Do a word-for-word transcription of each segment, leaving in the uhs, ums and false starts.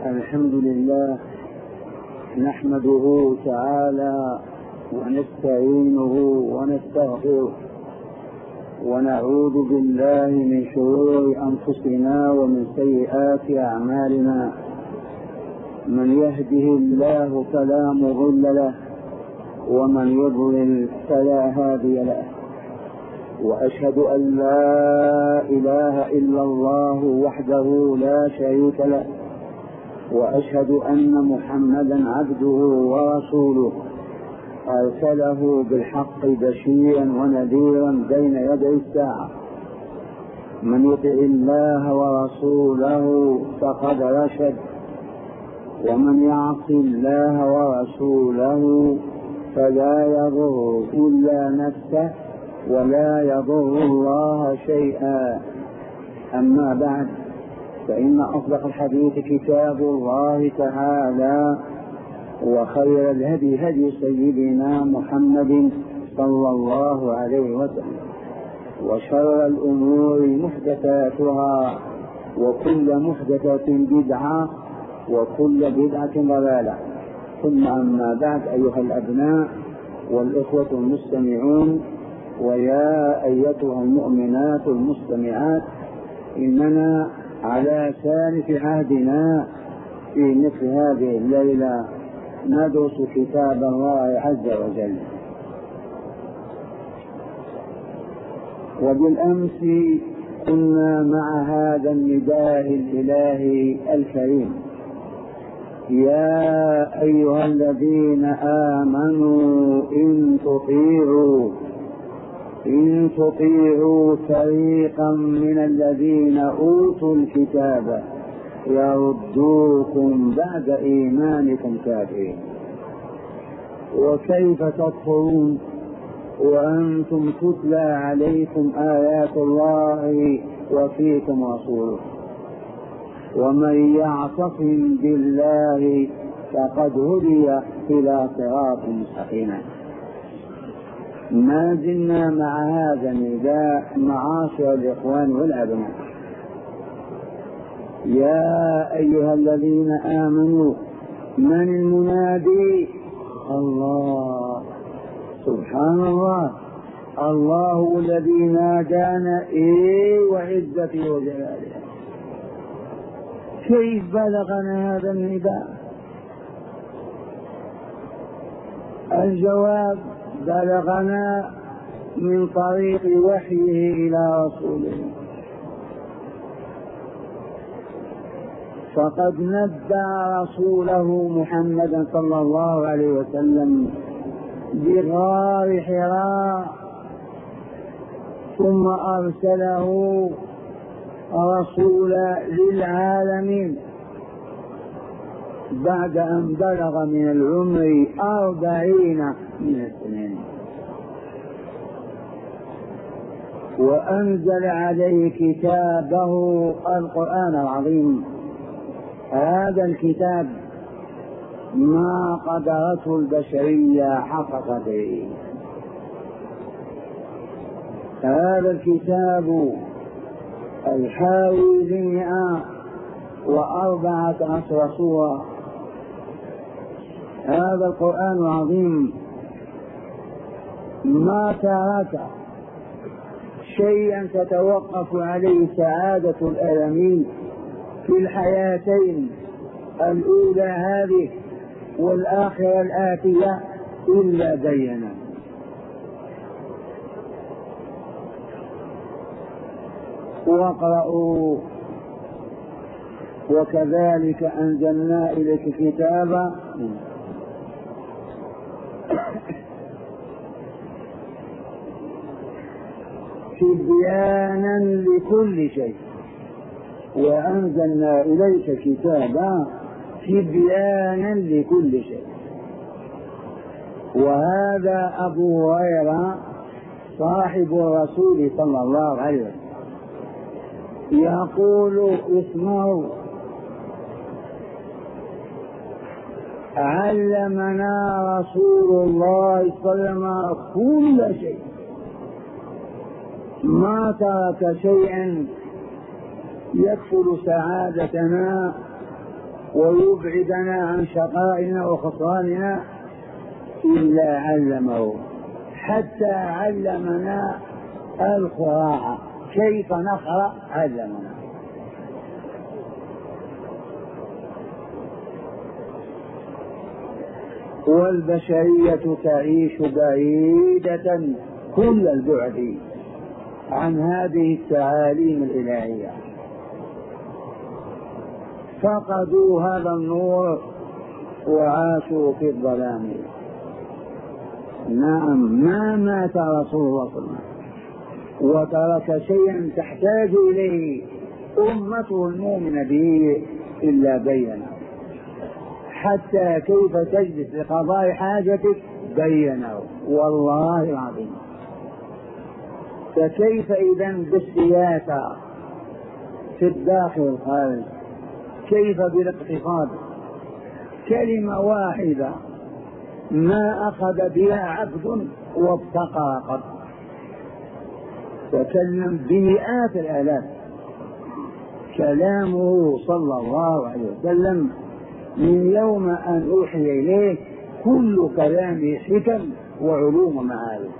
الحمد لله نحمده تعالى ونستعينه ونستغفره ونعوذ بالله من شرور أنفسنا ومن سيئات أعمالنا. من يهده الله فلا مضل له ومن يضلل فلا هادي له، وأشهد أن لا إله إلا الله وحده لا شريك له، وأشهد أن محمدا عبده ورسوله أرسله بالحق بشيرا ونذيرا بين يدي الساعة. من يطع الله ورسوله فقد رشد، ومن يعص الله ورسوله فلا يضر إلا نفسه ولا يضر الله شيئا. أما بعد، فإن أصدق الحديث كتاب الله تعالى، وخير الهدي هدي سيدنا محمد صلى الله عليه وسلم، وشر الأمور محدثاتها، وكل محدثة بدعة، وكل بدعة ضلالة. ثم أما بعد، أيها الأبناء والإخوة المستمعون، ويا أيتها المؤمنات المستمعات، إننا على سالف عهدنا في مثل هذه الليلة ندرس كتاب الله عز وجل. وبالأمس كنا مع هذا النداء الإلهي الكريم: يا أيها الذين آمنوا إن تطيعوا إن تطيعوا فريقا من الذين أوتوا الكتاب يردوكم بعد إيمانكم كافرين. وكيف تكفرون وأنتم تتلى عليكم آيات الله وفيكم رسوله؟ ومن يعتصم بالله فقد هدي إلى صراط مستقيم. ما زلنا مع هذا النداء معاشر الإخوان والأبناء: يا أيها الذين آمنوا. من المنادي؟ الله، سبحان الله، الله الذي نادانا إيه وعزته وجلاله. كيف بلغنا هذا النداء؟ الجواب: بلغنا من طريق وحيه إلى رسوله، فقد نبأ رسوله محمدا صلى الله عليه وسلم بغار حراء، ثم أرسله رسولا للعالمين بعد أن بلغ من العمر أربعين من السنين، وأنزل عليه كتابه القرآن العظيم. هذا الكتاب ما قدرته البشرية حق قدره. هذا الكتاب الحاوي بمئة وأربعة عشر سورة. هذا القرآن العظيم ما ترك شيئا تتوقف عليه سعادة الآلمين في الحياتين الأولى هذه والآخرة الآتية إلا بينا. واقرأوا: وكذلك أنزلنا إليك كتابا تبيانا لكل شيء، وأنزلنا إليك كتابا تبيانا لكل شيء. وهذا أبو هريرة صاحب الرسول صلى الله عليه وسلم يقول: اسمعوا، علمنا رسول الله صلى الله عليه وسلم كل شيء، ما ترك شيئا يكفل سعادتنا ويبعدنا عن شقائنا وخسراننا إلا علمه، حتى علمنا القراءة كيف نقرأ علمنا. والبشرية تعيش بعيدة كل البعد عن هذه التعاليم الإلهية، فقدوا هذا النور وعاشوا في الظلام. نعم، ما مات رسول الله صلى الله عليه وسلم وترك شيئا تحتاج إليه أمته المؤمنة به إلا بينه، حتى كيف تجلس لقضاء حاجتك بينه والله العظيم. فكيف إذن بالسياسة في الداخل والخارج؟ كيف بالاقتصاد؟ كلمة واحدة ما أخذ بها عبد وابتقى قط، تكلم بمئات الآلاف. كلامه صلى الله عليه وسلم من يوم أن أوحي إليه كل كلامه حكم وعلوم معارف.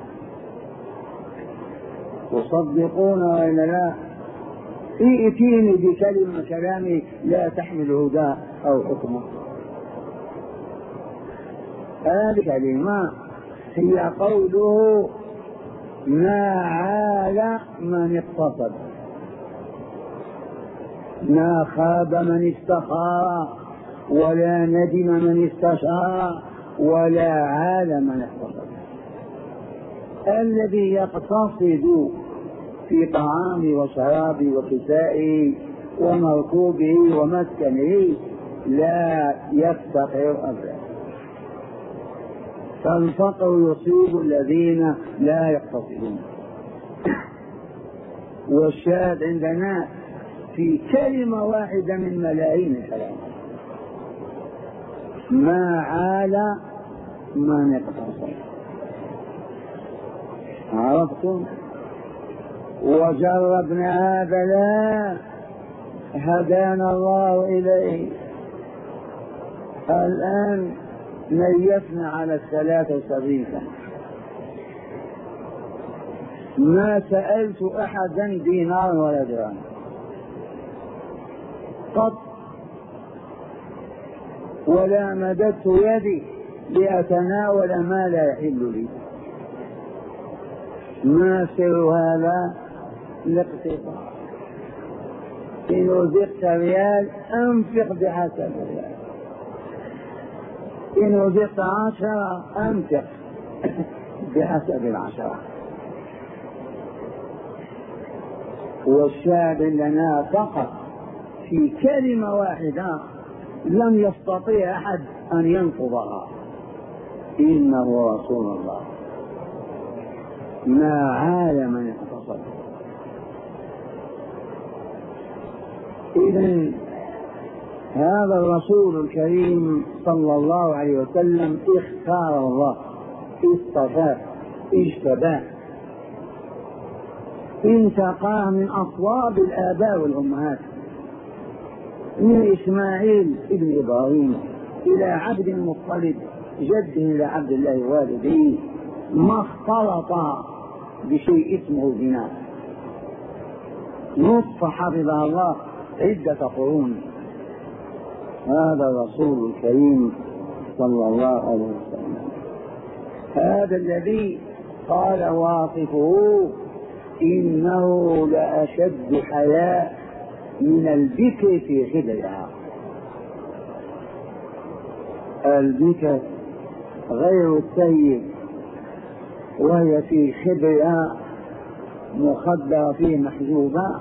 تصدقون وإلا لا؟ ائتيني بكلمة كلامي لا تحمل هدى أو حكمه. هذه الكلمة هي قوله ما عال من اقتصد، ما خاب من استخار، ولا ندم من استشار، ولا عال من اقتصد. الذي يقتصد في طعامه وشرابه وكسائه ومركوبه ومسكنه لا يفتقر أبدا. فالفقر يصيب الذين لا يقتصدون. والشاهد عندنا في كلمة واحدة من ملايين الكلام، ما عال من اقتصد. عرفتم؟ وجربنا هذا لا هدانا الله إليه. الآن نيفنا على الثلاثة وسبعين سنة، ما سألت أحدا دينار ولا درهم قط، ولا مددت يدي لأتناول ما لا يحل لي. ما سر هذا؟ الاقتصاد. إن رزقت ريال أنفق بحسب الريال، إن رزقت عشرة أنفق بحسب العشرة. والشاهد لنا فقط في كلمة واحدة لم يستطيع أحد أن ينقضها، إنه رسول الله ما عال من اقتصد. إذن هذا الرسول الكريم صلى الله عليه وسلم اختار الله، اصطفاه، اجتباه، انتقاه من أصواب الآباء والأمهات، من إسماعيل ابن إبراهيم إلى عبد المطلب جده إلى عبد الله والده، ما اختلط بشيء اسمه زنا. نطفة حفظها الله عدة قرون. هذا الرسول الكريم صلى الله عليه وسلم، هذا الذي قال واصفه إنه لأشد حياء من البكر في خدرها. البكر غير السيد، وهي في خدرها مخدرة فيه محجوبة،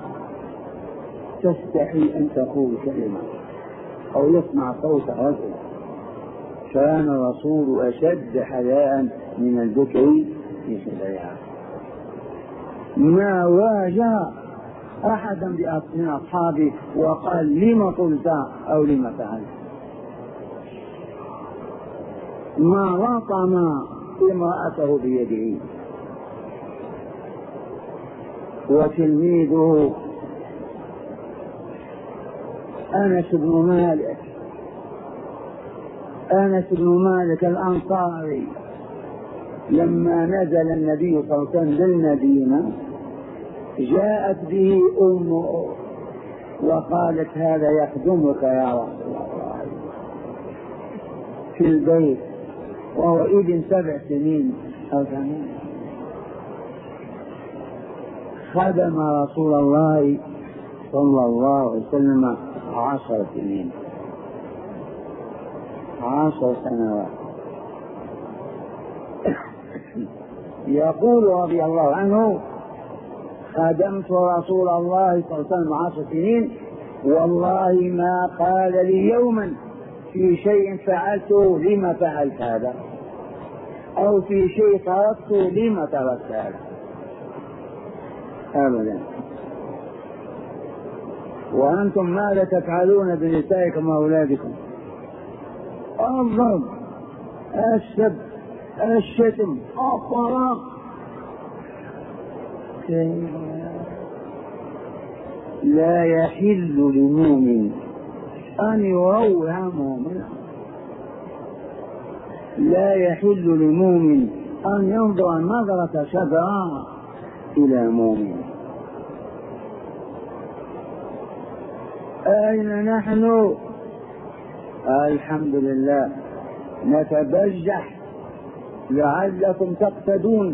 تستحي أن تقول كلمة أو يسمع صوت رجل. كان الرسول أشد حياء من البكر في خدرها. ما واجه أحدا من أصحابه وقال لما قلت أو لما فعلت. ما لطم امرأته بيده. وتلميذه أنس بن مالك أنس بن مالك الأنصاري لما نزل النبي صلى الله عليه وسلم بالمدينة جاءت به أمه وقالت هذا يخدمك يا رسول الله في البيت، وهو ابن سبع سنين أو ثمان. خدم رسول الله صلى الله عليه وسلم عشر سنين، عشر سنوات. يقول رضي الله عنه خدمت رسول الله صلى الله عليه وسلم عشر سنين والله ما قال لي يوما في شيء فعلته لما فعلت هذا، أو في شيء تركته لما تركت هذا، أبدا. وأنتم ماذا تفعلون بنسائكم وأولادكم؟ الضرب، السب، الشتم، الطلاق. لا يحل لمؤمن أن يروع مؤمنا، لا يحل لمؤمن أن ينظر نظرة شبراء إلى مؤمن. أين نحن؟ الحمد لله نتبجح لعلكم تقتدون.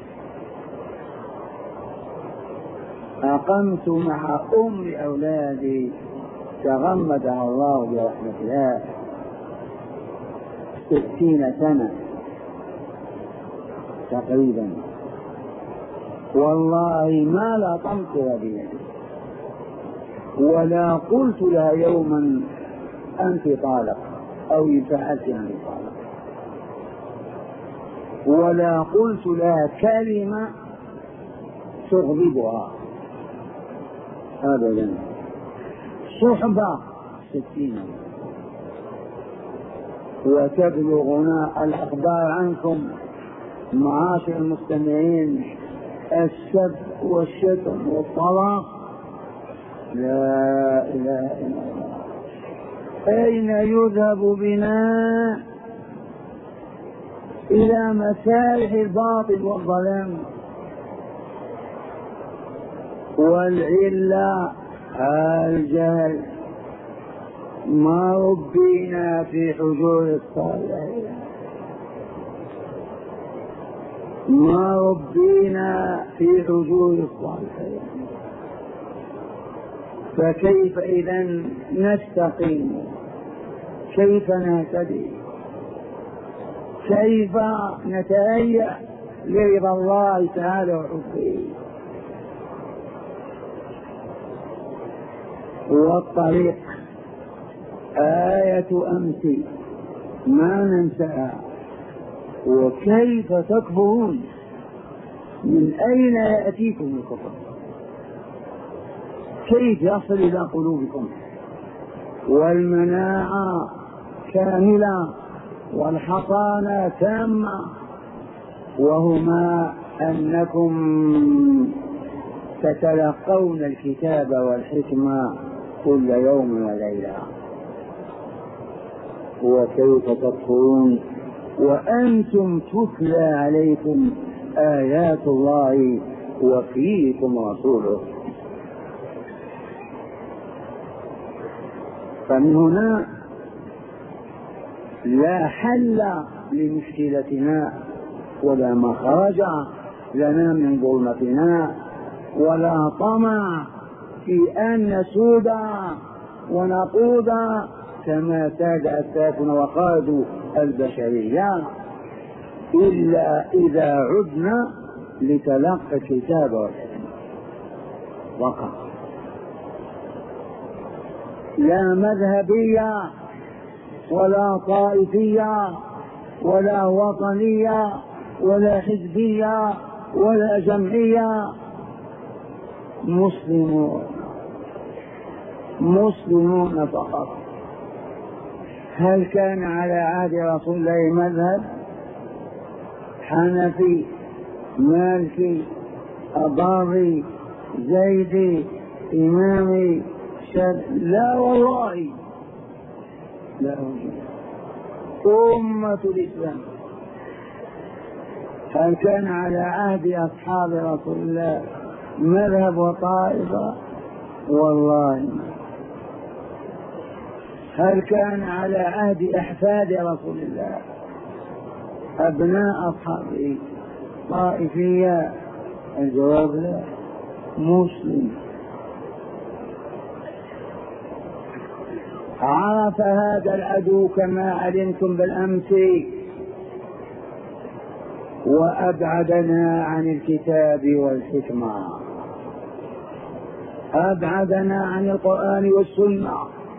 أقمت مع أم أولادي تغمدها الله برحمتها ستين سنة تقريبا، والله ما لطمتها بيدي ولا قلت لها يوما أنت طالق أو فعلت أنت طالق، ولا قلت لها كلمة تغضبها أبدا. صحبة ستين وتبلغنا الأخبار عنكم معاشر المستمعين السب والشتم والطلاق. لا إله إلا الله. أين يذهب بنا؟ إلى مسارح الباطل والظلام. والعلة الجهل، ما ربينا في حجور الصالحين، ما ربينا في حجور الصالحين، فكيف إذا نستقيم؟ كيف نهتدي؟ كيف نتهيأ لرضا الله تعالى وحبه؟ والطريق آية أمس ما ننساها. وكيف تكفرون؟ من أين يأتيكم الكفر؟ كيف يصل إلى قلوبكم؟ والمناعة كاملة والحصانة تامة، وهما أنكم تتلقون الكتاب والحكمة كل يوم وليلة. وكيف تكفرون وأنتم تتلى عليكم آيات الله وفيكم رسوله؟ فمن هنا لا حل لمشكلتنا ولا مخرج لنا من ظلمتنا، ولا طمع في أن نسود ونقود كما ساد أسلافنا وقادوا البشرية، إلا إذا عدنا لتلقى الكتاب والحكمة فقط. لا مذهبية ولا طائفية ولا وطنية ولا حزبية ولا جمعية، مسلمون مسلمون فقط. هل كان على عهد رسول الله مذهب؟ حنفي، مالكي، أباضي، زيدي، إمامي، شد؟ لا والله لا وجود. أمة الإسلام. هل كان على عهد أصحاب رسول الله مذهب وطائفة؟ والله ما. هل كان على عهد أحفاد رسول الله أبناء أصحابه طائفية؟ الجواب لا. مسلم. عرف هذا العدو كما علمتم بالأمس، وأبعدنا عن الكتاب والحكمة، أبعدنا عن القرآن والسنة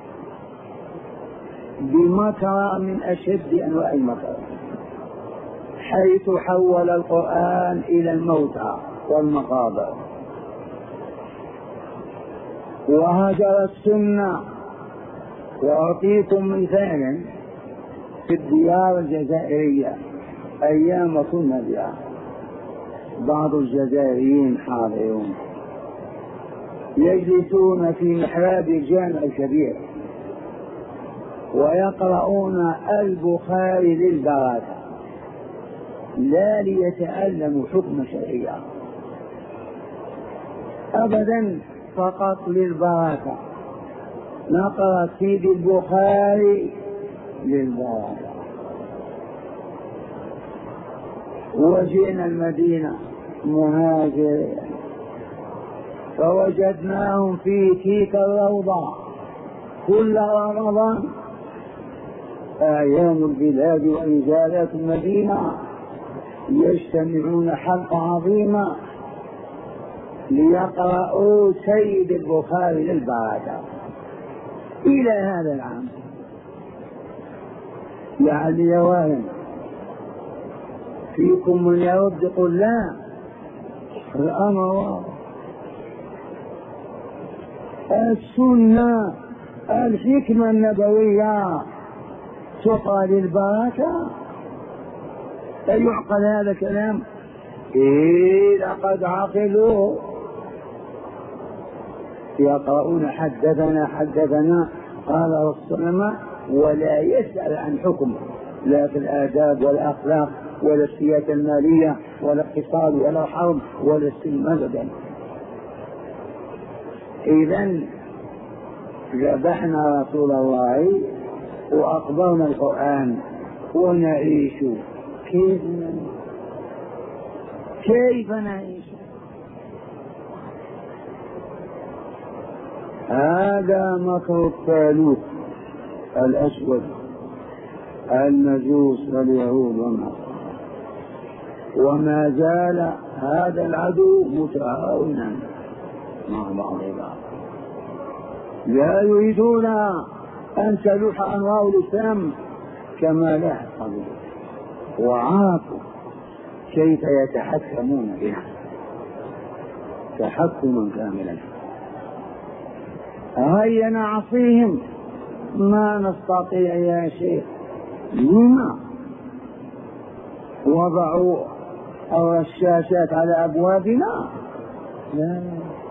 بمكر من أشد أنواع المكر، حيث حول القرآن إلى الموتى والمقابر، وهجر السنة. وأعطيكم مثالا في الديار الجزائرية أيام كنا بها، بعض الجزائريين حاضرون يجلسون في محراب الجامع الكبير ويقرؤون البخاري للبركة، لا ليتعلموا حكم شرعية أبدا، فقط للبركة. نقرأ سيدي البخاري للبركة. وجئنا المدينة مهاجرين فوجدناهم في تلك الروضة كل رمضان، أعيان البلاد وإنجازات المدينة يجتمعون حلقة عظيمة ليقرأوا سيد البخاري للبركة إلى هذا العام. يعني يا واهم فيكم من يرد يقول لا، الأمر واضح. السنة الحكمة النبوية تقرأ للبركة. أيعقل هذا الكلام؟ إيه لقد عقلوا. يقرؤون حدثنا حدثنا قال رسول الله، ولا يسأل عن حكم، لا في الآداب والأخلاق ولا السياسة المالية ولا الاقتصاد ولا الحرب ولا السلم أبدا. إذن ذبحنا رسول الله وأقبلنا القرآن ونعيش. كيف نعيش؟ كيف نعيش؟ هذا مكر الثالوث الأسود، المجوس واليهود والنصارى، وما زال هذا العدو متعاونا مع بعضهم، لا يريدون أن تلوح أنوار الإسلام كما لا يحصل، وعرفوا كيف يتحكمون بها تحكما كاملا. هيا نعصيهم، ما نستطيع يا شيخ. لما وضعوا الرشاشات على أبوابنا؟ لا،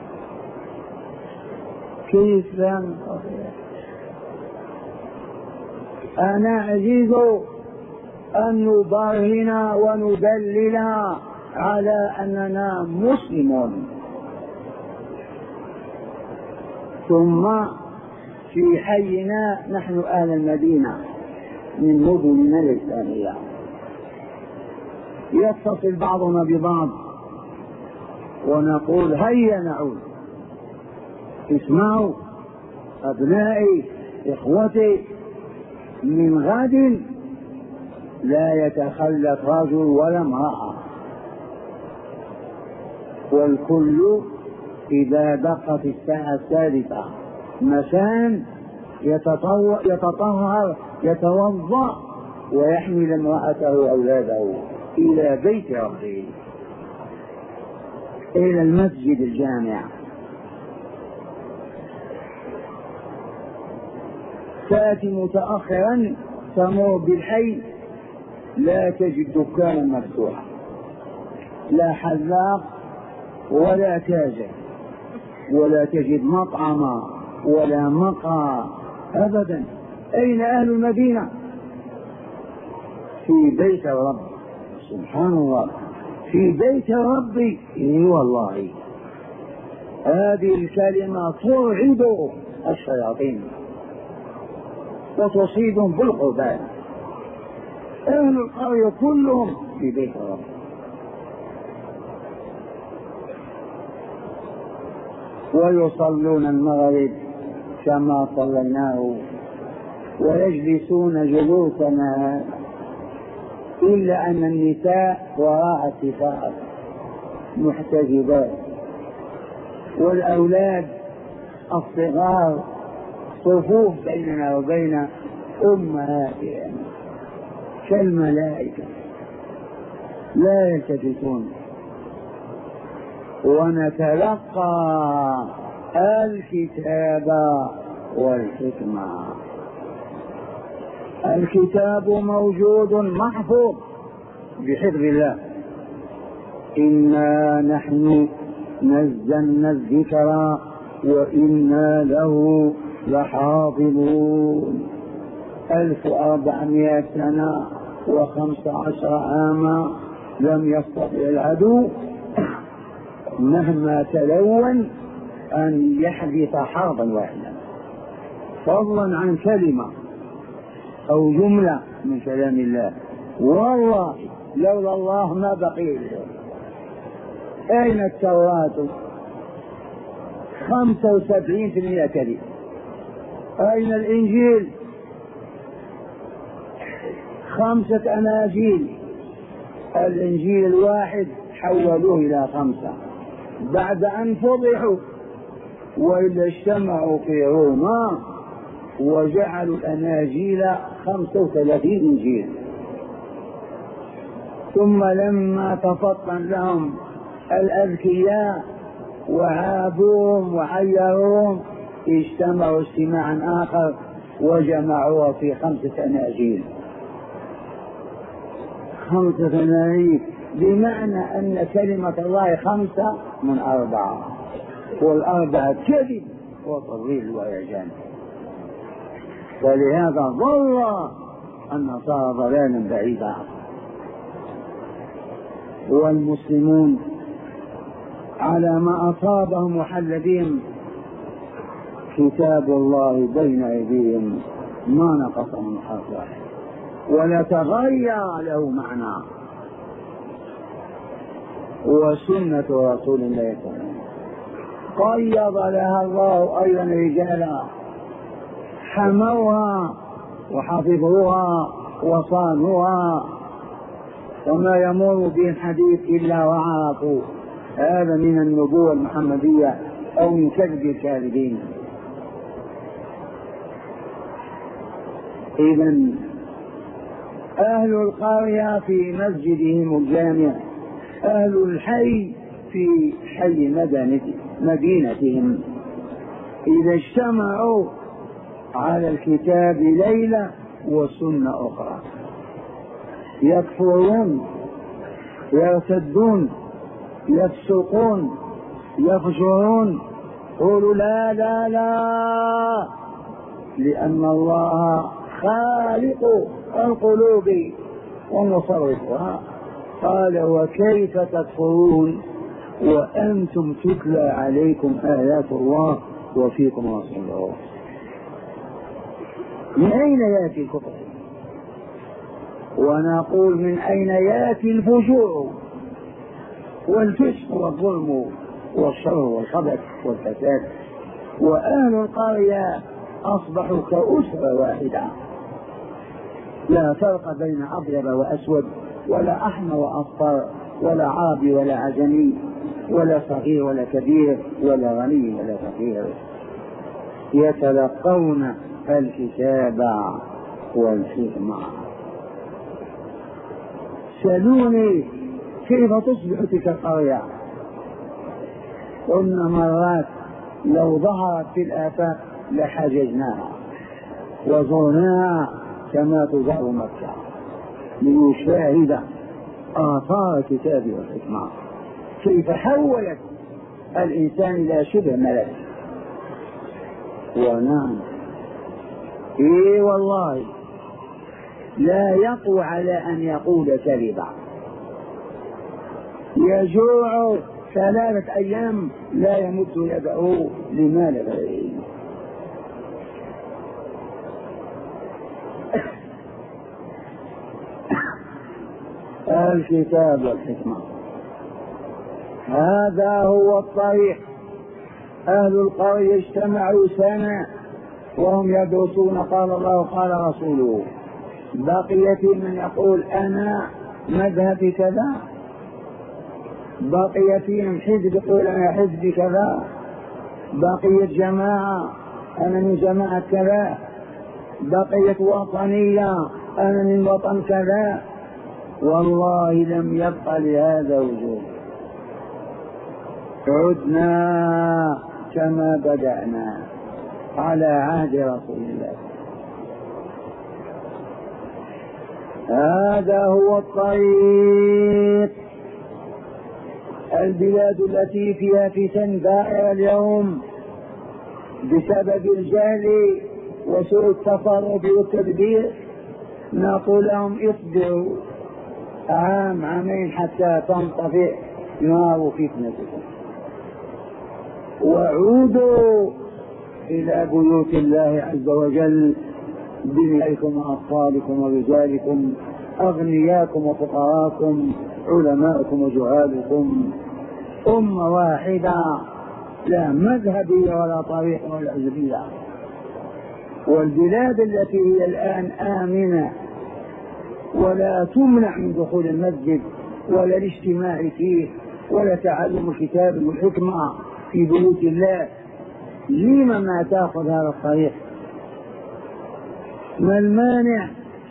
كيف لا نستطيع؟ أنا عزيز أن نبرهن وندلل على أننا مسلمون. ثم في حينا نحن أهل المدينة من مدننا الإسلامية، يتصل بعضنا ببعض ونقول هيا نعود. اسمعوا أبنائي إخوتي، من غد لا يتخلف رجل ولا امرأة، والكل إذا دقت الساعة الثالثة مساء يتطهر يتوضأ ويحمل امرأته وأولاده إلى بيت ربه، إلى المسجد الجامع. تأتي متأخرا تمر بالحي لا تجد دكانا مفتوحا، لا حلاق ولا تاجر، ولا تجد مطعما ولا مقهى أبدا. أين أهل المدينة؟ في بيت الرب. سبحان الله، في بيت ربي. اي والله هذه الكلمة ترعب الشياطين وتصيبهم بالقبال. أهل القرية كلهم في بيت رب. ويصلون المغرب كما صليناه ويجلسون جلوسنا، إلا أن النساء وراء الستار محتجبات، والأولاد الصغار صفوف بيننا وبين أمهاتهم كالملائكة لا يلتفتون. ونتلقى الكتاب والحكمة. الكتاب موجود محفوظ بحفظ الله. إنا نحن نزلنا الذكر وإنا له لحافظون. ألف وأربعمائة سنة وخمس عشر عاما لم يستطع العدو مهما تلون أن يحدث حربا واحدة، فضلا عن كلمة أو جملة من كلام الله. والله لولا الله ما بقي. أين التوراة؟ خمسة وسبعين في المئة كلمة. أين الإنجيل؟ خمسة أناجيل. الإنجيل الواحد حولوه إلى خمسة بعد أن فضحوا، وإذا اجتمعوا في روما وجعلوا الأناجيل خمسة وثلاثين إنجيل. ثم لما تفطن لهم الأذكياء وعابوهم وعيروهم اجتمعوا اجتماعا آخر وجمعوها في خمسة أناجيل. خمسة أناجيل بمعنى أن كلمة الله خمسة من أربعة، والأربعة كذب وتضليل وإعجان. ولهذا ضل النصارى ضلالا بعيدا. والمسلمون على ما أصابهم وحل بهم كتاب الله بين أيديهم ما نقص من حرف واحد ولا تغير له معنى. وسنة رسول الله صلى الله عليه وسلم قيض لها الله أيضا رجالا حموها وحفظوها وصانوها، وما يمر به الحديث إلا وعرفوا. هذا من النبوة المحمدية أو من كذب الكاذبين. إذن أهل القرية في مسجدهم الجامع، أهل الحي في حي مدينتهم، إذا اجتمعوا على الكتاب ليلة والسنة أخرى يكفرون يرتدون يفسقون يفجرون. قولوا لا لا لا، لأن الله خالق القلوب ومصرفها. قال وكيف تكفرون وأنتم تتلى عليكم آيات الله وفيكم رسوله. من أين يأتي الكفر؟ ونقول من أين يأتي الفجور والفسق والظلم والشر والخبث والفساد؟ وأهل القرية أصبحوا كأسرة واحدة، لا فرق بين أبيض وأسود ولا أحمر وأصفر ولا عربي ولا عجمي ولا صغير ولا كبير ولا غني ولا فقير. يتلقون الكتاب والحكمة. سألوني كيف تصبح تلك القرية؟ قلنا مرات لو ظهرت في الآفاق لحججناها وزرناها كما تزار مكة ليشاهد آثار الكتاب والحكمة، كيف حولت الإنسان إلى شبه ملك. ونعم إيه والله لا يقوى على أن يقول كذبا، يجوع ثلاثة أيام لا يمد يده لمال غيره. الكتاب والحكمة هذا هو الطريق. أهل القرية اجتمعوا سنة وهم يدرسون قال الله قال رسوله، بقي في من يقول أنا مذهبي كذا، بقي فيهم حزب يقول أنا حزبي كذا، بقيت جماعة أنا من جماعة كذا، بقيت وطنية أنا من وطن كذا. والله لم يبق لهذا وجود، عدنا كما بدأنا على عهد رسول الله. هذا هو الطريق. البلاد التي فيها فتن دائرة اليوم بسبب الجهل وسوء التصرف والتدبير، نقول لهم اصبروا عام عامين حتى تنطفئ نار فتنتكم، وعودوا إلى بيوت الله عز وجل بنسائكم وأطفالكم ورجالكم، أغنياكم وفقراكم، علماءكم وجهالكم، أمة واحدة لا مذهبية ولا طريق ولا حزبية. والبلاد التي هي الآن آمنة ولا تمنع من دخول المسجد ولا الاجتماع فيه ولا تعلم الكتاب والحكمة في بيوت الله، لما ما تأخذ هذا الطريق؟ ما المانع؟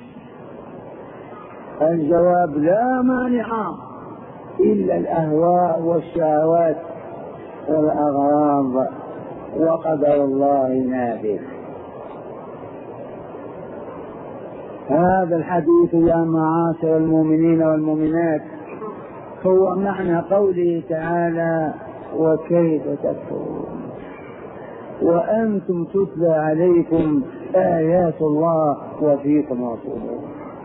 الجواب لا مانع إلا الأهواء والشهوات والأغراض، وقدر الله نافذ. هذا الحديث يا معاشر المؤمنين والمؤمنات هو معنى قوله تعالى وكيف تكفرون وأنتم تتلى عليكم آيات الله وفيكم رسوله.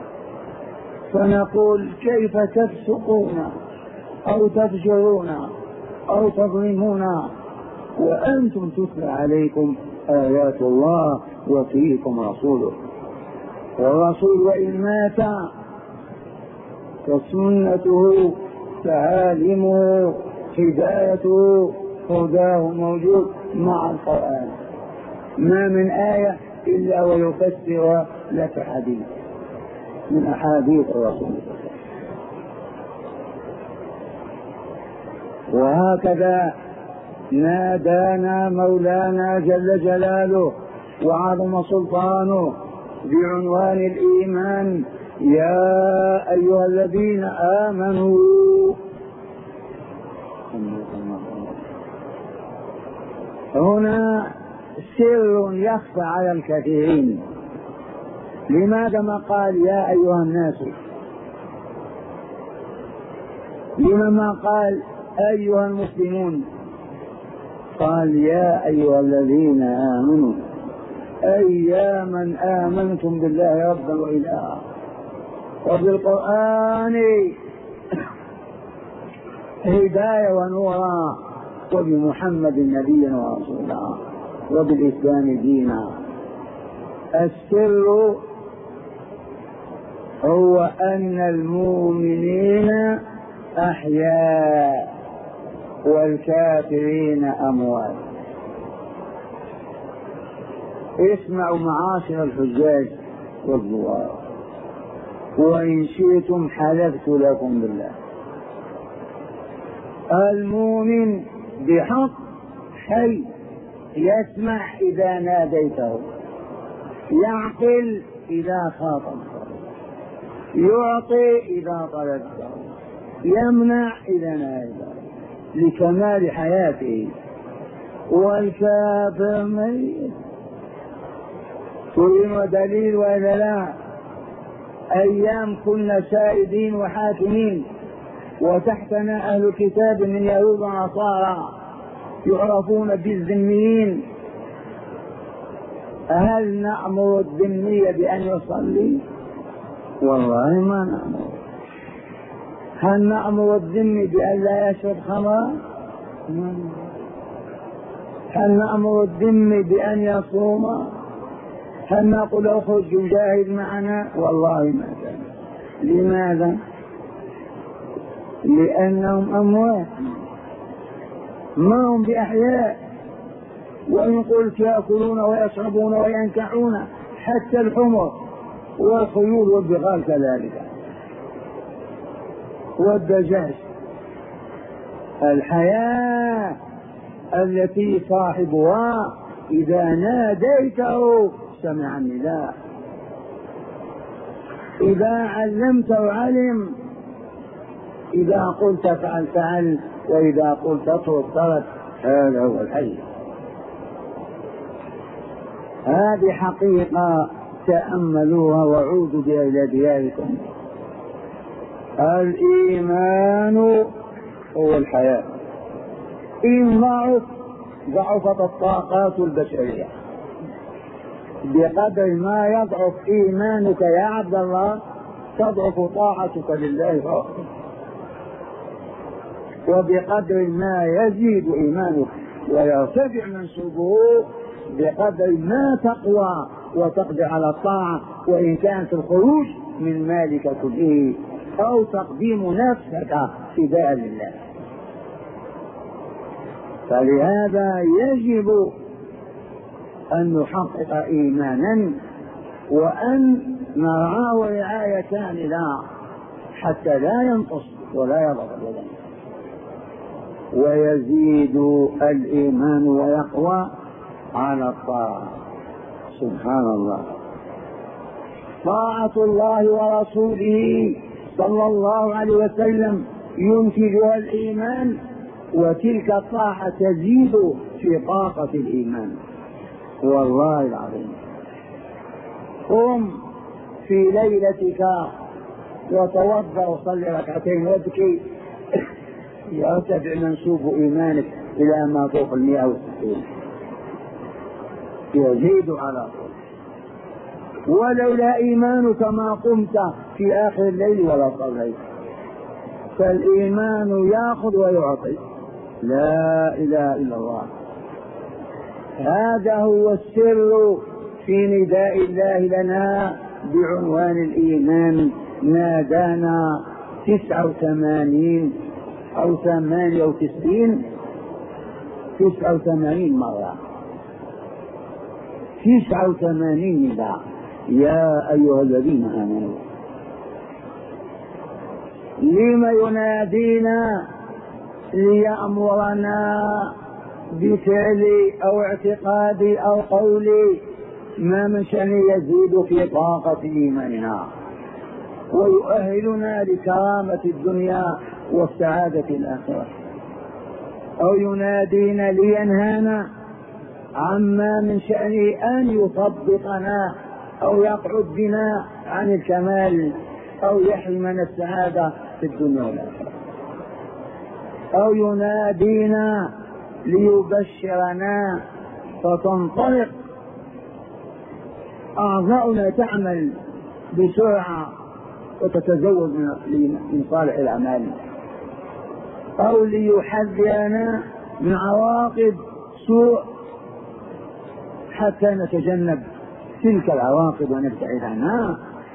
فنقول كيف تفسقون أو تفجرون أو تظلمون وأنتم تتلى عليكم آيات الله وفيكم رسوله؟ والرسول وإن مات فسنته تعاليمه هدايته هداه موجود مع القرآن، ما من آية إلا ويفسر لك حديث من أحاديث الرسول. وهكذا نادانا مولانا جل جلاله وعظم سلطانه بعنوان الإيمان يا أيها الذين آمنوا. هنا سر يخفى على الكثيرين. لماذا ما قال يا أيها الناس؟ لما ما قال أيها المسلمون؟ قال يا أيها الذين آمنوا، أي يا من آمنتم بالله ربا وإلها وبالقرآن هداية ونورا وبمحمد نبيا ورسولا وبالإسلام دينا. السر هو أن المؤمنين أحياء والكافرين أموات. اسمعوا معاشر الحجاج والزوار، وإن شئتم حلفت لكم بالله، المؤمن بحق حي يسمع إذا ناديته، يعقل إذا خاطبته، يعطي إذا طلبته، يمنع إذا ناديته لكمال حياته. والكافر ميت. تريد دليل وإذا لا؟ أيام كنا سائدين وحاكمين وتحتنا أهل الكتاب من يهود ونصارى يعرفون بالذميين، هل نأمر الذمي بأن يصلي؟ والله ما نأمر. هل نأمر الذمي بأن لا يشرب خمرا؟ هل نأمر الذمي بأن يصوم؟ هل نقول اخرج وجاهد معنا؟ والله ما كان. لماذا؟ لأنهم أموات ما هم بأحياء، وإن قلت يأكلون ويشربون وينكحون حتى الحمر والخيول والبغال كذلك والدجاج. الحياة التي صاحبها إذا ناديته سمع النداء، إذا علمته علم، إذا قلت فعل فعل، وإذا قلت اترك ترك. هذا هو الحي. هذه حقيقة تأملوها وعودوا بها إلى دياركم. الإيمان هو الحياة. إن ضعف ضعفت الطاقات البشرية. بقدر ما يضعف إيمانك يا عبد الله تضعف طاعتك لله فوقك، وبقدر ما يزيد إيمانك ويرتفع منسوبه بقدر ما تقوى وتقضي على الطاعة، وإن كانت الخروج من مالك كله أو تقديم نفسك فداء لله. فلهذا يجب أن نحقق إيمانا وأن نرعاه رعاية كاملة حتى لا ينقص ولا يضعف البدن، ويزيد الإيمان ويقوى على الطاعة. سبحان الله. طاعة الله ورسوله صلى الله عليه وسلم ينتجها الإيمان، وتلك الطاعة تزيد في طاقة الإيمان. والله العظيم قم في ليلتك وتوضأ وصلي ركعتين وابكي يرتفع منسوب إيمانك إلى ما فوق المئة وستين، يزيد على طول. ولولا إيمانك ما قمت في آخر الليل ولا صليت. فالإيمان يأخذ ويعطي. لا إله إلا الله. هذا هو السر في نداء الله لنا بعنوان الإيمان. نادانا تسعة وثمانين أو ثمانية وتسعين تسعة وثمانين مرة، تسعة وثمانين نداء. يا أيها الذين آمنوا. لما ينادينا؟ ليأمرنا بفعل أو اعتقاد أو قول ما من شأن يزيد في طاقة إيماننا ويؤهلنا لكرامة الدنيا والسعادة الآخرة، أو ينادينا لينهانا عما من شأن أن يطبقنا أو يقعد بنا عن الكمال أو يحرمنا السعادة في الدنيا والآخرة، أو ينادينا ليبشرنا فتنطلق أعضاؤنا تعمل بسرعة وتتزود من صالح الأعمال، أو ليحذرنا من عواقب سوء حتى نتجنب تلك العواقب ونبتعد عنها،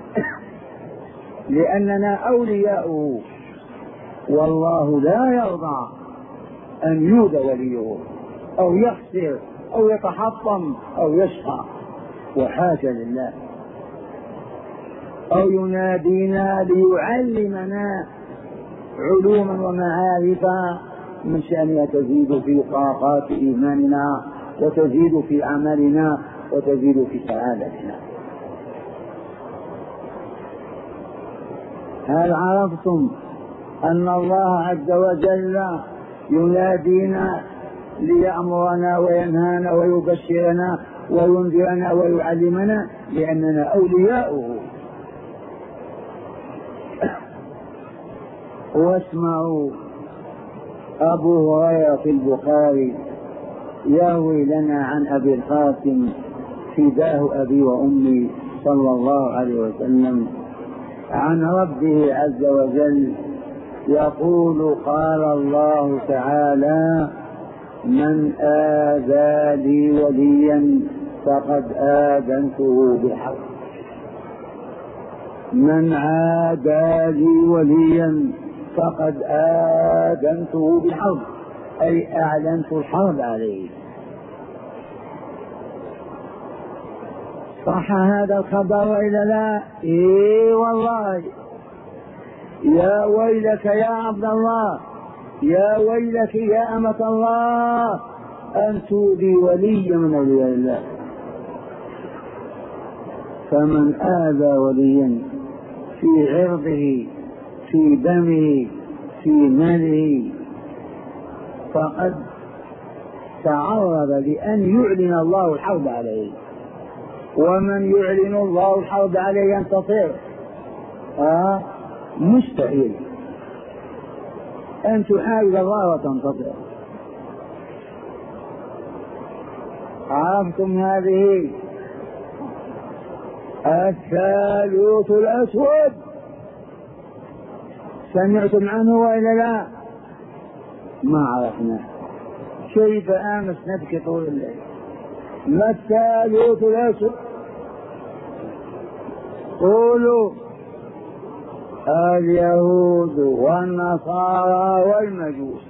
لأننا أولياؤه، والله لا يرضى أن يؤذى وليه أو يخسر أو يتحطم أو يشقى، وحاشا لله. أو ينادينا ليعلمنا علوما ومعارفا من شأنها تزيد في طاقات إيماننا وتزيد في عملنا وتزيد في سعادتنا. هل عرفتم أن الله عز وجل ينادينا ليأمرنا وينهانا ويبشرنا وينذرنا ويعلمنا لأننا أولياؤه؟ واسمعوا، أبو هريرة في البخاري يروي لنا عن أبي القاسم فداه أبي وأمي صلى الله عليه وسلم عن ربه عز وجل يقول قال الله تعالى من آذى لي وليا فقد آذنته بالحق من عادى لي وليا فقد آذنته بالحرب أي أعلنت الحرب عليه. صح هذا الخبر وإلا لا؟ إيه والله. يا ويلك يا عبد الله، يا ويلك يا أمة الله أن تؤذي وليا من أولياء الله. فمن آذى وليا في عرضه في دمه في ماله فقد تعرض لأن يعلن الله الحرب عليه، ومن يعلن الله الحرب عليه ينتصر؟ آه مستحيل أن تحارب الله وتنتصر. عرفتم هذه؟ الثالوث الأسود سمعتم عنه وإلا لا؟ ما عرفنا. كيف آمس نبكي طول الليل؟ ما الثالوث الأسود؟ قولوا اليهود والنصارى والمجوس.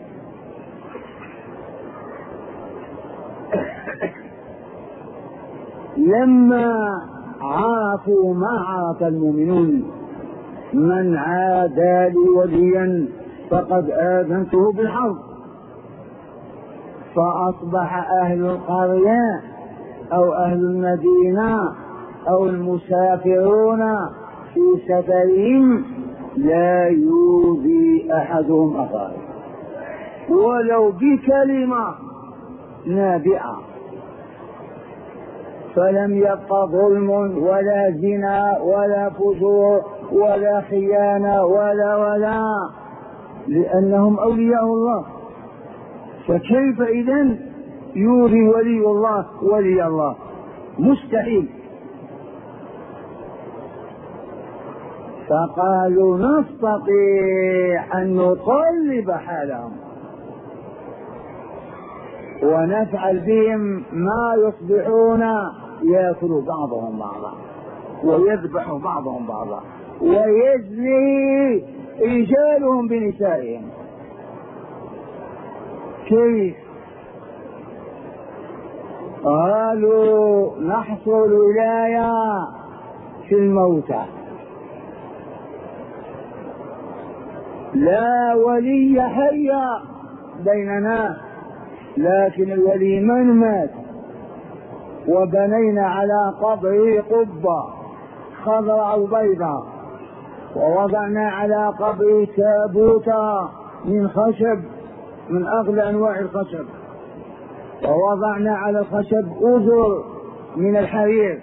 لما عرفوا ما عرف المؤمنون من عادى لي وليا فقد آذنته بالحرب، فأصبح أهل القرية أو أهل المدينة أو المسافرون في سفرهم لا يؤذي أحدهم أخاه ولو بكلمة نابعة، فلم يبق ظلم ولا زنا ولا فجور ولا خيانة ولا ولا لأنهم أولياء الله. فكيف إذن يؤذي ولي الله ولي الله؟ مستحيل. فقالوا نستطيع أن نقلب حالهم ونفعل بهم ما يصبحون يأكل بعضهم بعضا ويذبح بعضهم بعضا ويزني رجالهم بنسائهم. كيف؟ قالوا نحصر الولاية في الموتى، لا ولي حي بيننا، لكن الولي من مات وبنينا على قبره قبة خضراء أو بيضاء ووضعنا على قبره تابوتا من خشب من أغلى أنواع الخشب ووضعنا على الخشب أزر من الحرير.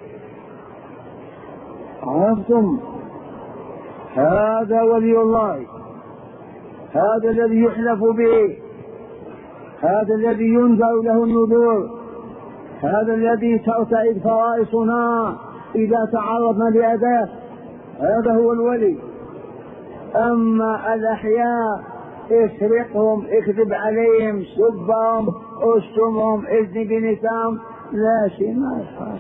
عرفتم؟ هذا ولي الله، هذا الذي يحلف به، هذا الذي ينذر له النذور، هذا الذي ترتعد فرائصنا إذا تعرضنا لأذاه، هذا هو الولي. أما الأحياء اسرقهم اكذب عليهم سبهم اشتمهم اذن بنسام لا شيء ما يفعل.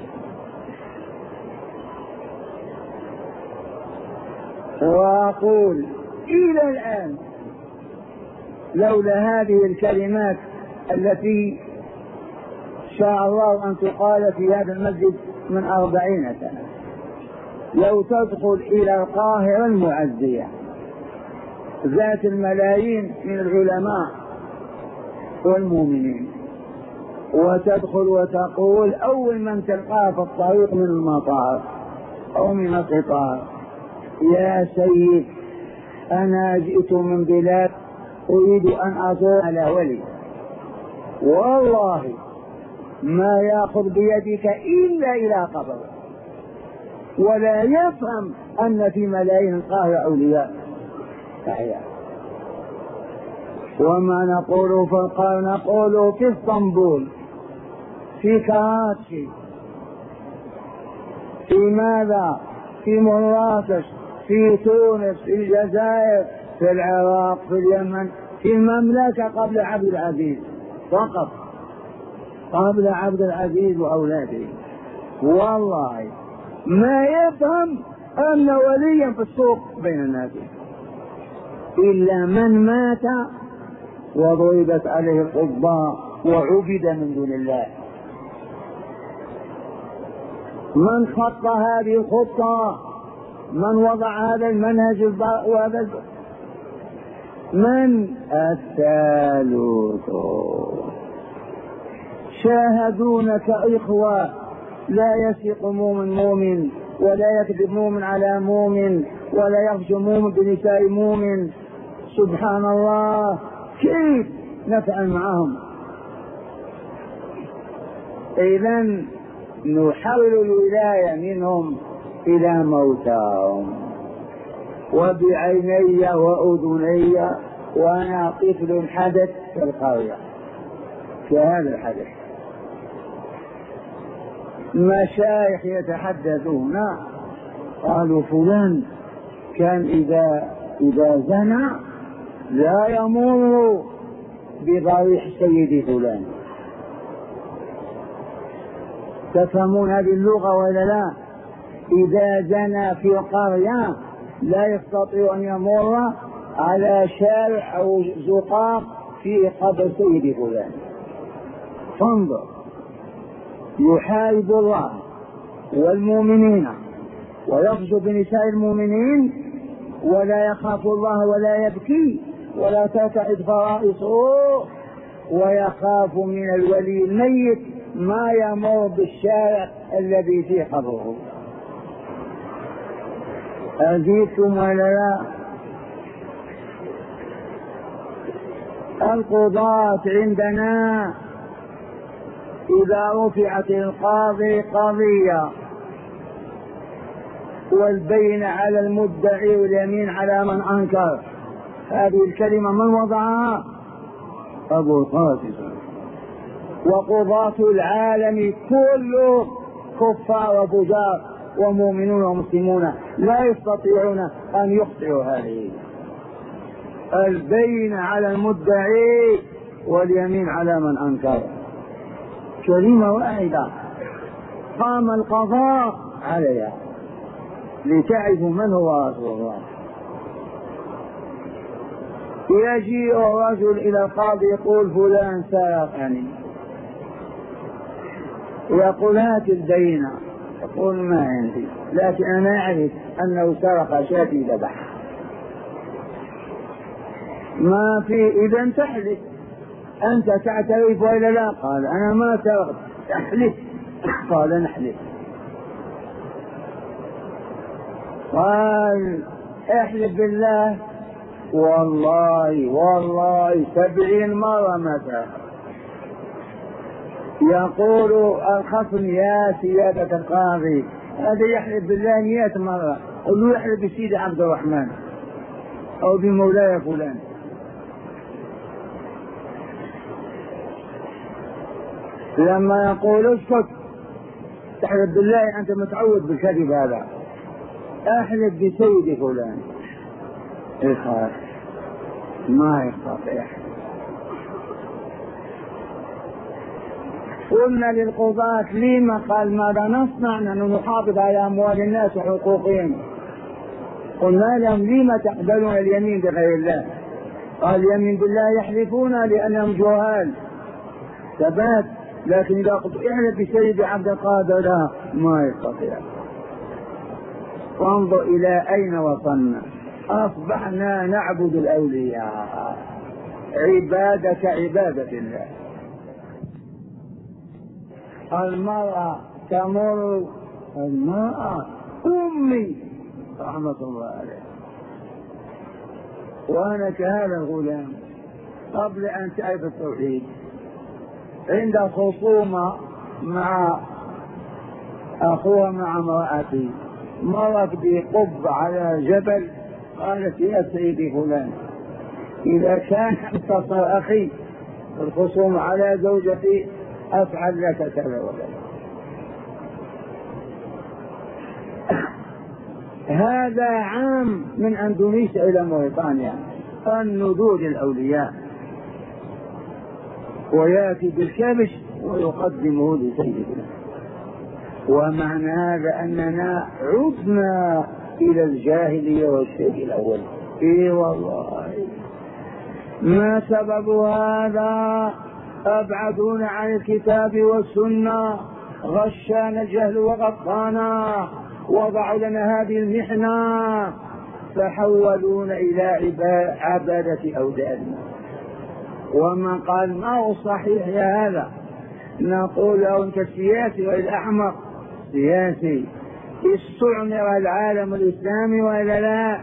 وأقول إلى الآن لولا هذه الكلمات التي شاء الله أن تقال في هذا المسجد من أربعين سنة، لو تدخل إلى القاهرة المعزية ذات الملايين من العلماء والمؤمنين وتدخل وتقول أول من تلقاه في الطريق من المطار أو من القطار يا سيد أنا جئت من بلاد أريد أن أزور على ولي، والله ما يأخذ بيدك إلا إلى قبر، ولا يفهم أن في ملايين القاهرة أولياء أحياء. وما نقول في القاهرة نقول في اسطنبول في كراتشي في ماذا في مراكش في تونس، في الجزائر، في العراق، في اليمن، في المملكة قبل عبد العزيز فقط، قبل عبد العزيز وأولاده. والله ما يفهم أن وليا في السوق بين الناس إلا من مات وضربت عليه القضاء وعبد من دون الله. من خط هذه الخطة، من وضع هذا المنهج وهذا من الثالوث. شاهدون كإخوة لا يسرق مؤمن مؤمن، ولا يكذب مؤمن على مؤمن، ولا يغش مؤمن بنساء مؤمن. سبحان الله، كيف نفعل معهم؟ إذن نحول الولاية منهم إلى موتاهم. وبعيني وأذني وأنا طفل حدث في القرية في هذا الحدث، مشايخ يتحدثون قالوا فلان كان إذا إذا زنى لا يمر بضريح سيد فلان. تفهمون هذه اللغة ولا لا؟ إذا زنى في قرية لا يستطيع أن يمر على شارع أو زقاق في قبر سيد فلان. فانظر، يحارب الله والمؤمنين ويفجر بنساء المؤمنين ولا يخاف الله ولا يبكي ولا ترتعد فرائصه، ويخاف من الولي الميت ما يمر بالشارع الذي فيه قبره. أزيدتم ولا لا؟ القضاة عندنا إذا رفعت القاضي قضية والبين على المدعي واليمين على من أنكر، هذه الكلمة من وضعها؟ أبو القاسم. وقضاة العالم كله كفار وفجار ومؤمنون ومسلمون لا يستطيعون أن يخطئوا هذه. البين على المدعي واليمين على من أنكر، كلمة واحدة قام القضاء عليها لتعرفوا من هو رسول الله. يجيء الرجل إلى القاضي يقول فلان سرقني، يقول هات البينة، يقول ما عندي، لكن أنا أعرف أنه سرق شاتي ذبح. ما في، إذا تحلف، أنت تعترف وإلا لا؟ قال أنا ما سرقت. احلف. قال نحلف. قال احلف بالله. والله والله سبعين مرة متى. يقول الخصم يا سيادة القاضي، هذا يحلف بالله مئة مرة، قل له يحلف بسيدي عبد الرحمن أو بمولاي فلان. لما يقول اسكت تحلف بالله أنت متعود بالكذب، هذا احلف بسيدي فلان، يخاف ما يستطيع. قلنا للقضاة لما؟ قال ماذا نصنع؟ نحن نحافظ على أموال الناس وحقوقهم. قلنا لهم لما تقبلون اليمين بغير الله؟ قال اليمين بالله يحلفون لأنهم جهال ثبات، لكن إذا قلت احلف بسيد عبد القادر لا، ما يستطيع. وانظر إلى أين وصلنا، أصبحنا نعبد الأولياء عبادة كعبادة الله. المرأة تمر، المرأة أمي رحمة الله عليه، وأنا كهذا الغلام قبل أن تعرف التوحيد عند خصومة مع أخوها مع امرأتي، مرت بقب على جبل، قالت يا سيدي فلان إذا كان انتصر أخي الخصوم على زوجتي أفعل لك كذا وكذا. هذا عام من أندونيسيا إلى موريتانيا، النذور الأولياء، ويأتي بالكبش ويقدمه لسيدنا. ومعنى هذا أننا عدنا إلى الجاهلية والشيء الأول. إيه والله. ما سبب هذا؟ أبعدون عن الكتاب والسنة، غشانا الجهل وغطانا، وضعوا لنا هذه المحنة، فحولونا إلى عبادة أودادنا. ومن قال ما هو صحيح يا هذا، نقول له أنت سياسي والأحمق سياسي. استعمر العالم الإسلامي وإلا لا؟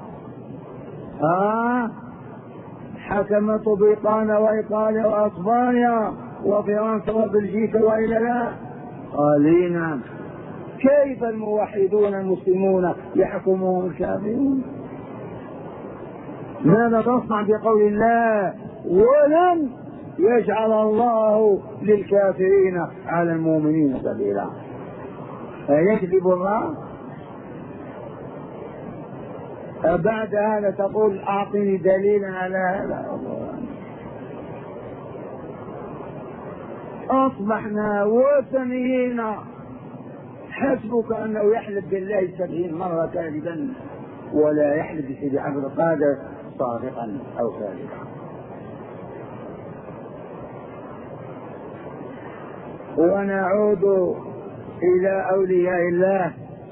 ها؟ حكم طبيقانا وإيطاليا وأسبانيا وفرنسا وبلجيكا وإلا لا؟ قال نعم. كيف الموحدون المسلمون يحكمهم الكافرون؟ ماذا تصنع بقول الله ولن يجعل الله للكافرين على المؤمنين سبيلا؟ أيكذب الله؟ بعد هذا تقول أعطني دليلا على هذا. أصبحنا وثنيين، حسبك أنه يحلف بالله سبعين مرة كاذبا ولا يحلف بسيدي عبد القادر صادقا أو كاذبا. ونعود إلى أولياء الله.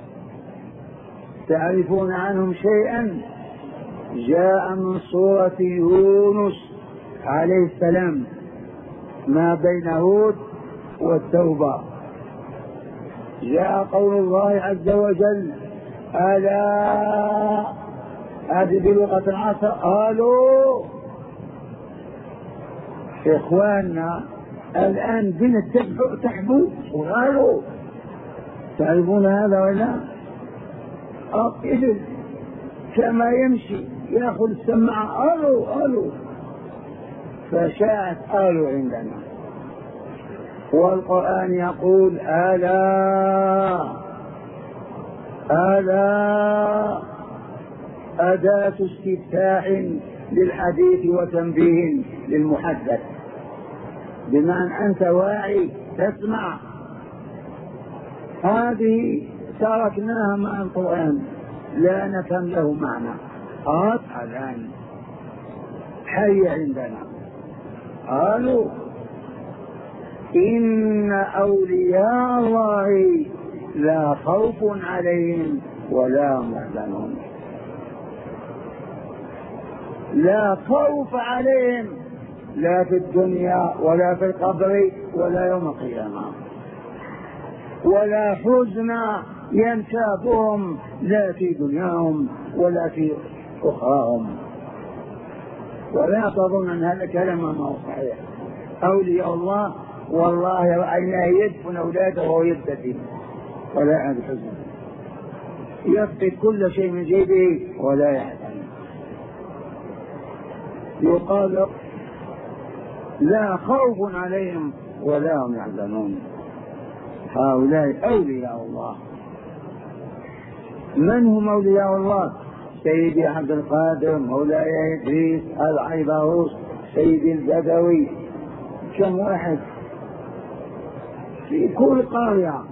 تعرفون عنهم شيئا؟ جاء من سورة يونس عليه السلام ما بين هود والتوبة. جاء قول الله عز وجل ألا هذه بلغة العصر قالوا. إخواننا الآن بنا تحبوا وقالوا. تعرفون هذا ولا؟ إذن كما يمشي يأخذ السماعة قالوا قالوا، فشاءت قالوا عندنا. والقرآن يقول ألا ألا أداة استفتاح للحديث وتنبيه للمحدث، بمعنى أنت واعي تسمع. هذه تركناها مع القرآن لا نفهم له معنى. قاطع الآن حي عندنا. قالوا إن أولياء الله لا خوف عليهم ولا هم يحزنون. لا خوف عليهم لا في الدنيا ولا في القبر ولا يوم القيامة، ولا حزن ينتابهم لا في دنياهم ولا في أخراهم. ولا تظن أن هذا كلام ما هو صحيح. أولياء الله والله رأيناه يدفن أولاده وهو يبتسم ولا عاد حزن، يفقد كل شيء من جيبه ولا يحزن. يقال لا خوف عليهم ولا هم يحزنون. هؤلاء أولياء الله. من هم أولياء الله؟ سيدي عبد القادر، مولاي إدريس، العيباروس، سيدي البدوي، كم واحد في كل قرية.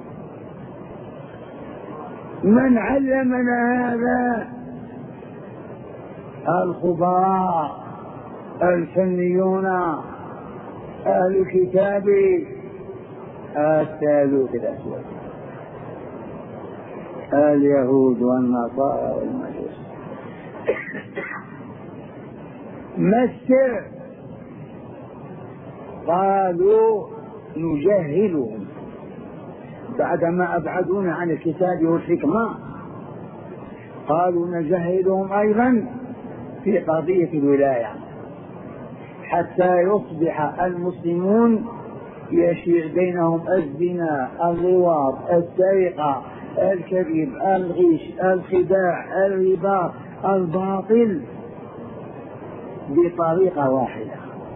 من علمنا هذا؟ الخبراء الفنيون أهل الكتاب الثالوث الأسود، اليهود والنصارى والمجوس. ما السر؟ قالوا نجهلهم بعدما أبعدونا عن الكتاب والحكمة. قالوا نجهلهم أيضا في قضية الولاية حتى يصبح المسلمون يشيع بينهم الزنا، اللواط، السرقة، الكذب، الغش، الخداع، الربا، الباطل بطريقة واحدة.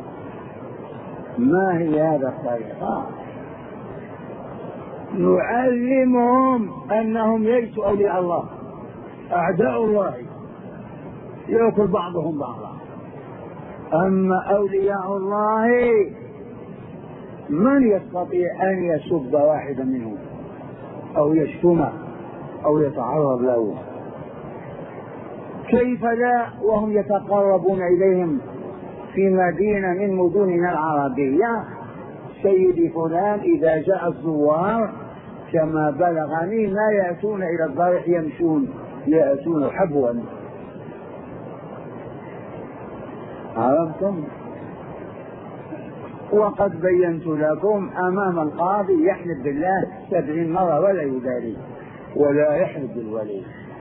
ما هي هذه الطريقة؟ نعلمهم أنهم ليسوا أولياء الله أعداء الله يأكل بعضهم بعضا. أما أولياء الله من يستطيع أن يسب واحدا منهم أو يشتمه أو يتعرض له؟ كيف لا وهم يتقربون إليهم في مدينة من مدننا العربية؟ سيدي فلان إذا جاء الزوار كما بلغني ما يأتون إلى الضريح يمشون، يأتون حبوا. عرفتم؟ وقد بينت لكم أمام القاضي يحلف بالله سبعين مرة ولا يبالي ولا يحلف بالولي.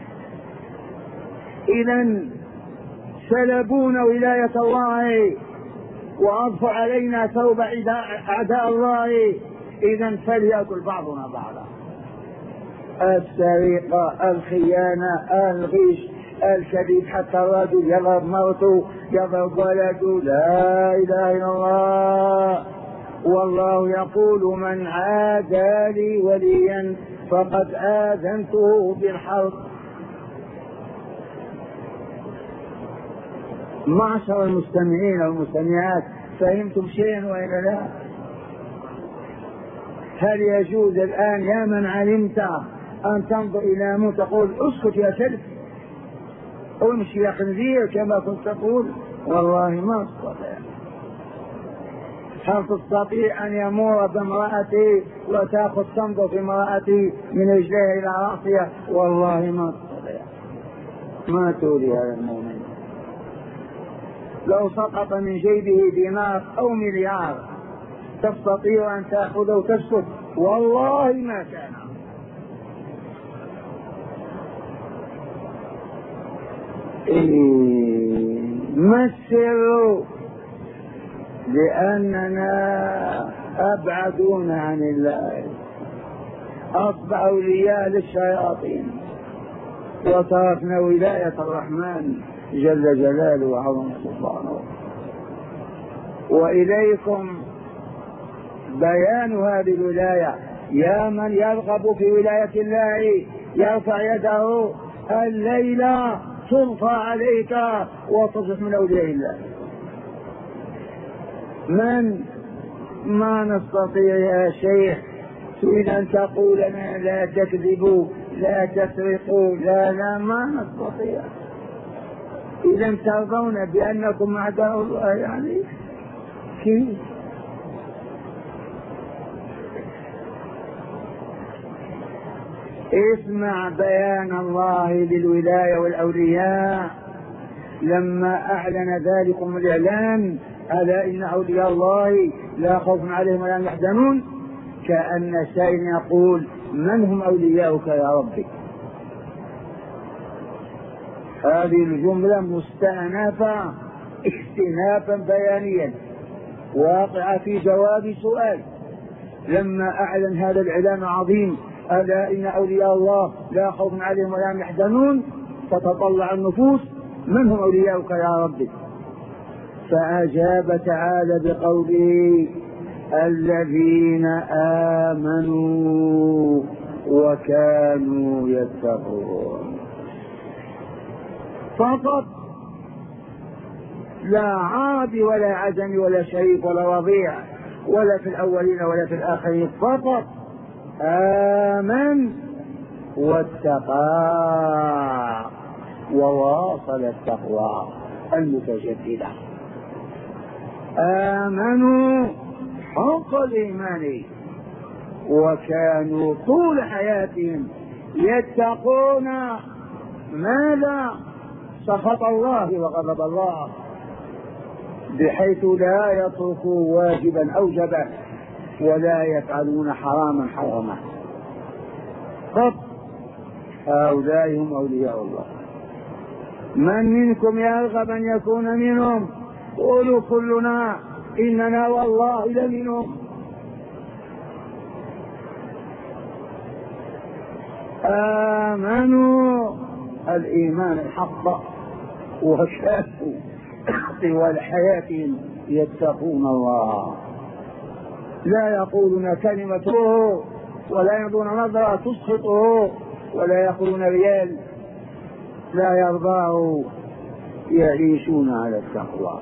إذن سلبون ولاية الله وأضفوا علينا ثوب أعداء الله. إذن فليأكل بعضنا بعضا. السرقة، الخيانة، الغش، الكذب، حتى الرجل يضرب مرته يضرب ولده. لا إله إلا الله. والله يقول من عادى لي وليا فقد آذنته بالحرب. معشر المستمعين والمستمعات، فهمتم شيئا وإلا لا؟ هل يجوز الآن يا من علمت أن تنظر إلى موت تقول اسكت يا سلف امشي يا خنزير كما كنت تقول؟ والله ما استطيع. هل تستطيع أن يمر بامرأتي وتأخذ تنظر في امرأتي من رجليها إلى رأسها؟ والله ما استطيع. ما تولي هذا المؤمن. لو سقط من جيبه دينار أو مليار تستطيع أن تأخذه وتسكت؟ والله ما كان. إيه ما السر؟ لأننا أبعدون عن الله، أصبح أولياء للشياطين وتركنا ولاية الرحمن جل جلاله وعظم سلطانه. وإليكم بيان هذه الولاية. يا من يرغب في ولاية الله يرفع يده الليلة ترفع عليك وتصبح من أولياء الله. من ما نستطيع يا شيخ. تريد أن تقول لنا لا تكذبوا لا تسرقوا، لا لا ما نستطيع. إذا ترضون بأنكم أعداء الله يعني كيف؟ اسمع بيان الله للولاية والأولياء لما أعلن ذلكم الإعلان: ألا إن أولياء الله لا خوف عليهم ولا هم يحزنون. كأن سائل يقول: من هم أولياؤك يا ربي؟ هذه الجملة مستأنفة استئنافا بيانيا واقعة في جواب سؤال. لما أعلن هذا الإعلان العظيم: ألا إن أولياء الله لا خوف عليهم ولا هم يحزنون، فتطلع النفوس: من هم أولياؤك يا ربي؟ فأجاب تعالى بقوله: الذين آمنوا وكانوا يتقون. فقط، لا عربي ولا عجمي ولا شريف ولا رضيع ولا في الأولين ولا في الآخرين، فقط آمن واتقى وواصل التقوى المتجددة. آمنوا حق الإيمان وكانوا طول حياتهم يتقون ماذا؟ سخط الله وغضب الله، بحيث لا يتركوا واجبا أوجبه ولا يفعلون حراما حرما. قط هؤلاء هم أولياء الله. من منكم يرغب أن يكون منهم؟ قولوا كلنا إننا والله لمنهم. آمنوا الإيمان الحق وشافوا طوال حياتهم يتقون الله، لا يقولون كلمته ولا ينظرون نظرة تسخطه ولا يقولون ريال لا يرضاه يعيشون على التقوى.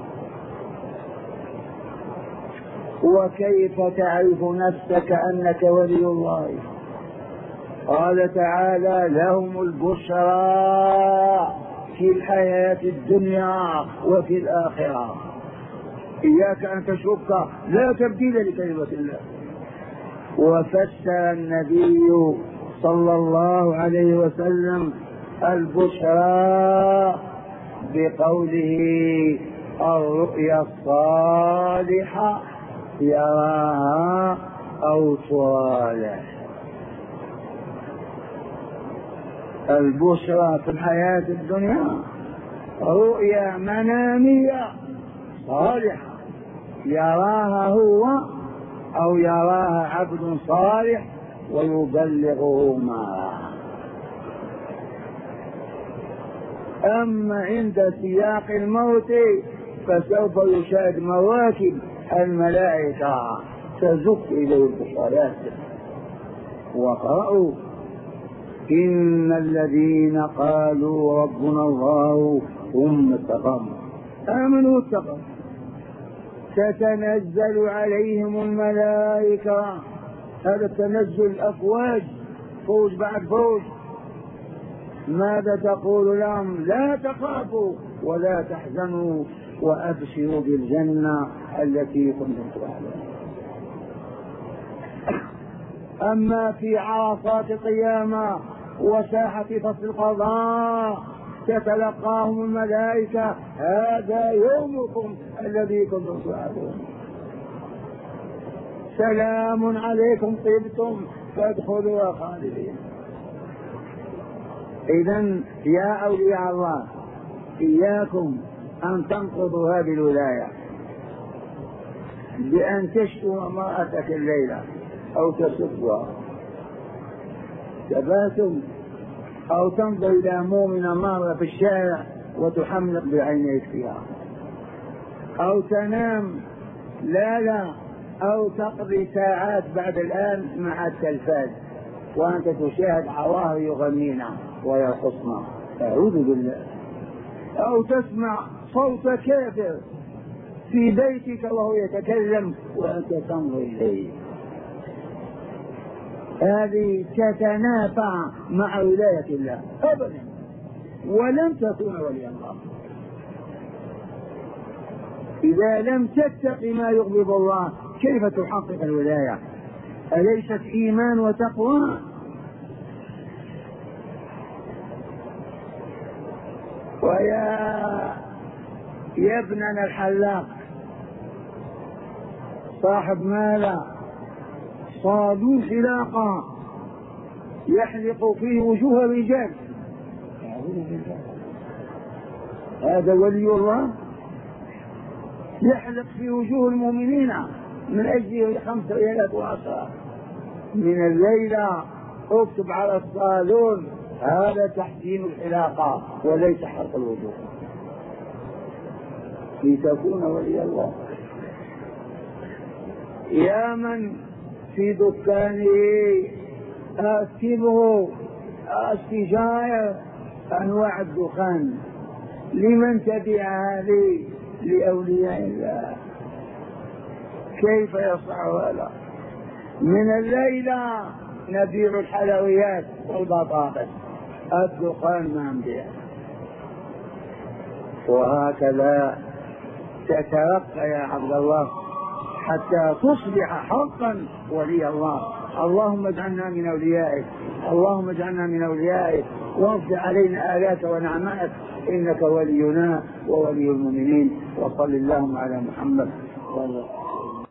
وكيف تعرف نفسك أنك ولي الله؟ قال تعالى لهم البشرى في الحياة الدنيا وفي الآخرة. إياك أن تشك، لا تبديل لكلمة الله. وفسر النبي صلى الله عليه وسلم البشرى بقوله الرؤيا الصالحة يراها أو ترى له. البشرى في الحياة الدنيا رؤيا منامية صالحة يراها هو أو يراها عبد صالح ويبلغه ما. أما عند سياق الموت فسوف يشاهد مواكب الملائكة تزف إليه البشارات. وقرأوا إن الذين قالوا ربنا الله ثم استقاموا آمنوا واتقوا تتنزل عليهم الملائكة. هذا التنزل أفواج، فوج بعد فوج. ماذا تقول لهم؟ لا تخافوا ولا تحزنوا وأبشروا بالجنة التي كنتم توعدون. أما في عرصات القيامة وساحة فصل القضاء تتلقاهم الملائكة هذا يومكم الذي كنتم توعدون، سلام عليكم طبتم فادخلوا خالدين. إذن يا أولياء الله إياكم أن تنقضوا هذه الولاية بأن تشتم امرأتك الليلة أو تسبها تباسم، أو تنظر إلى مؤمنة مارة في الشارع وتحملق بعينيك فيها، أو تنام لا لا أو تقضي ساعات بعد الآن مع التلفاز وأنت تشاهد عوار يغنين ويرقصن، أعوذ بالله. أو تسمع صوت كافر في بيتك وهو يتكلم وأنت تنظر إليه. هذه تتنافى مع ولاية الله أبدا، ولن تكون ولي الله إذا لم تتق ما يغضب الله. كيف تحقق الولاية؟ أليست إيمان وتقوى؟ ويا يا ابننا الحلاق صاحب مالا صالون حلاقة يحلق فيه وجوه الرجال، هذا ولي الله؟ يحلق في وجوه المؤمنين من أجل خمسة ريالات وعشرة من الليلة. اكتب على الصالون هذا تحسين الحلاقة وليس حرق الوجوه لتكون ولي الله. يا من في دكانه أكتبه السجائر أنواع الدخان، لمن تبع هذه؟ لأولياء الله. كيف يصح هذا؟ من الليلة نبيع الحلويات والبطاطس، الدخان ما نبيع. وهكذا تترقى يا عبد الله حتى تصبح حقا ولي الله. اللهم اجعلنا من أوليائك، اللهم اجعلنا من أوليائك وارفع علينا آلات ونعمات، إنك ولينا وولي المؤمنين. وصل اللهم على محمد.